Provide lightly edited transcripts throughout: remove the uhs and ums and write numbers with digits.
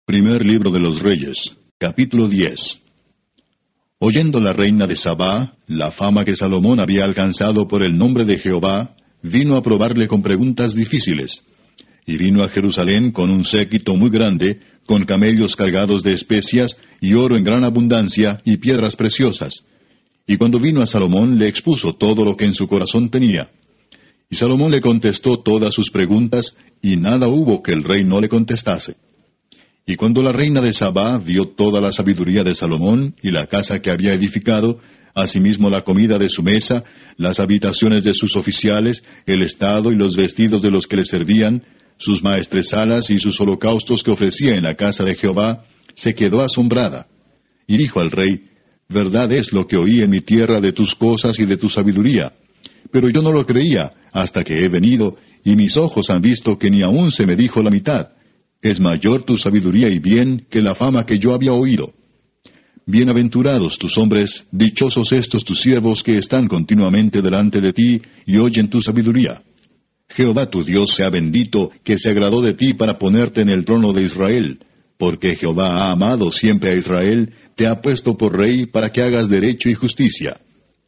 Primer libro de los Reyes, capítulo 10. Oyendo la reina de Sabá la fama que Salomón había alcanzado por el nombre de Jehová, vino a probarle con preguntas difíciles. Y vino a Jerusalén con un séquito muy grande, con camellos cargados de especias, y oro en gran abundancia, y piedras preciosas. Y cuando vino a Salomón, le expuso todo lo que en su corazón tenía. Y Salomón le contestó todas sus preguntas, y nada hubo que el rey no le contestase. Y cuando la reina de Sabá vio toda la sabiduría de Salomón, y la casa que había edificado, asimismo la comida de su mesa, las habitaciones de sus oficiales, el estado y los vestidos de los que le servían, sus maestresalas y sus holocaustos que ofrecía en la casa de Jehová, se quedó asombrada. Y dijo al rey: Verdad es lo que oí en mi tierra de tus cosas y de tu sabiduría. Pero yo no lo creía, hasta que he venido, y mis ojos han visto que ni aún se me dijo la mitad. Es mayor tu sabiduría y bien que la fama que yo había oído. Bienaventurados tus hombres, dichosos estos tus siervos que están continuamente delante de ti y oyen tu sabiduría. Jehová tu Dios sea bendito, que se agradó de ti para ponerte en el trono de Israel, porque Jehová ha amado siempre a Israel, te ha puesto por rey para que hagas derecho y justicia.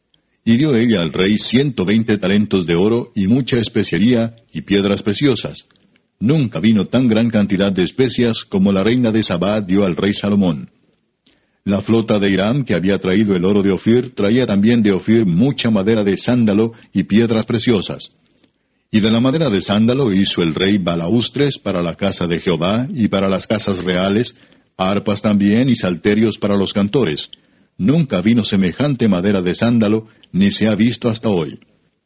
Y dio ella al rey 120 talentos de oro y mucha especiería y piedras preciosas. Nunca vino tan gran cantidad de especias como la reina de Sabá dio al rey Salomón. La flota de Hiram, que había traído el oro de Ofir, traía también de Ofir mucha madera de sándalo y piedras preciosas. Y de la madera de sándalo hizo el rey balaustres para la casa de Jehová y para las casas reales, arpas también y salterios para los cantores. Nunca vino semejante madera de sándalo, ni se ha visto hasta hoy.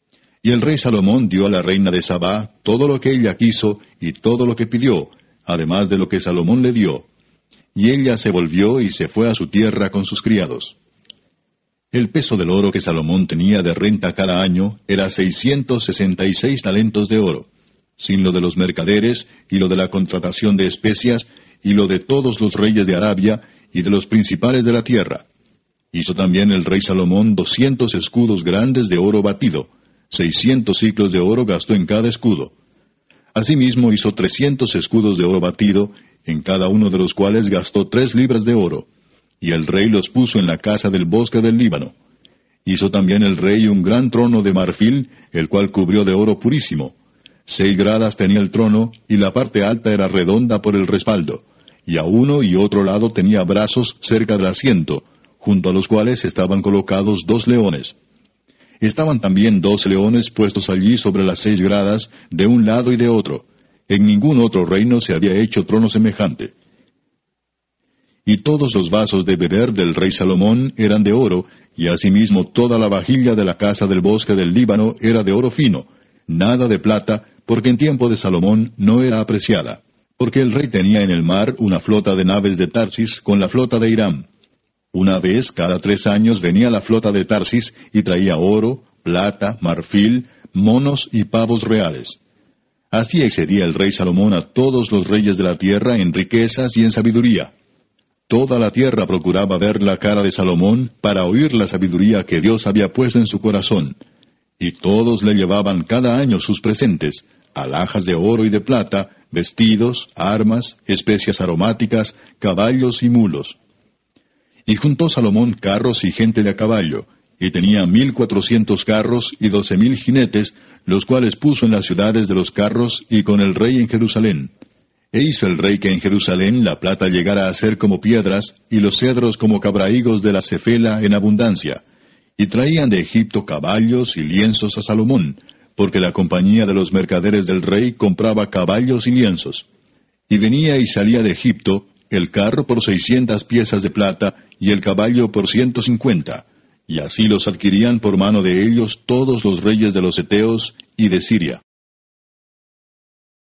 Y el rey Salomón dio a la reina de Sabá todo lo que ella quiso y todo lo que pidió, además de lo que Salomón le dio. Y ella se volvió y se fue a su tierra con sus criados. El peso del oro que Salomón tenía de renta cada año era 666 talentos de oro, sin lo de los mercaderes, y lo de la contratación de especias, y lo de todos los reyes de Arabia, y de los principales de la tierra. Hizo también el rey Salomón 200 escudos grandes de oro batido, 600 siclos de oro gastó en cada escudo. Asimismo hizo 300 escudos de oro batido, en cada uno de los cuales gastó 3 libras de oro, y el rey los puso en la casa del bosque del Líbano. Hizo también el rey un gran trono de marfil, el cual cubrió de oro purísimo. 6 gradas tenía el trono, y la parte alta era redonda por el respaldo, y a uno y otro lado tenía brazos cerca del asiento, junto a los cuales estaban colocados 2 leones. Estaban también 2 leones puestos allí sobre las 6 gradas, de un lado y de otro. En ningún otro reino se había hecho trono semejante. Y todos los vasos de beber del rey Salomón eran de oro, y asimismo toda la vajilla de la casa del bosque del Líbano era de oro fino, nada de plata, porque en tiempo de Salomón no era apreciada. Porque el rey tenía en el mar una flota de naves de Tarsis con la flota de Hiram. Una vez cada 3 años venía la flota de Tarsis y traía oro, plata, marfil, monos y pavos reales. Así excedía el rey Salomón a todos los reyes de la tierra en riquezas y en sabiduría. Toda la tierra procuraba ver la cara de Salomón para oír la sabiduría que Dios había puesto en su corazón. Y todos le llevaban cada año sus presentes, alhajas de oro y de plata, vestidos, armas, especias aromáticas, caballos y mulos. Y juntó Salomón carros y gente de a caballo, y tenía 1,400 carros y 12,000 jinetes, los cuales puso en las ciudades de los carros y con el rey en Jerusalén. E hizo el rey que en Jerusalén la plata llegara a ser como piedras, y los cedros como cabrahigos de la cefela en abundancia. Y traían de Egipto caballos y lienzos a Salomón, porque la compañía de los mercaderes del rey compraba caballos y lienzos. Y venía y salía de Egipto el carro por 600 piezas de plata, y el caballo por 150, y así los adquirían por mano de ellos todos los reyes de los heteos y de Siria.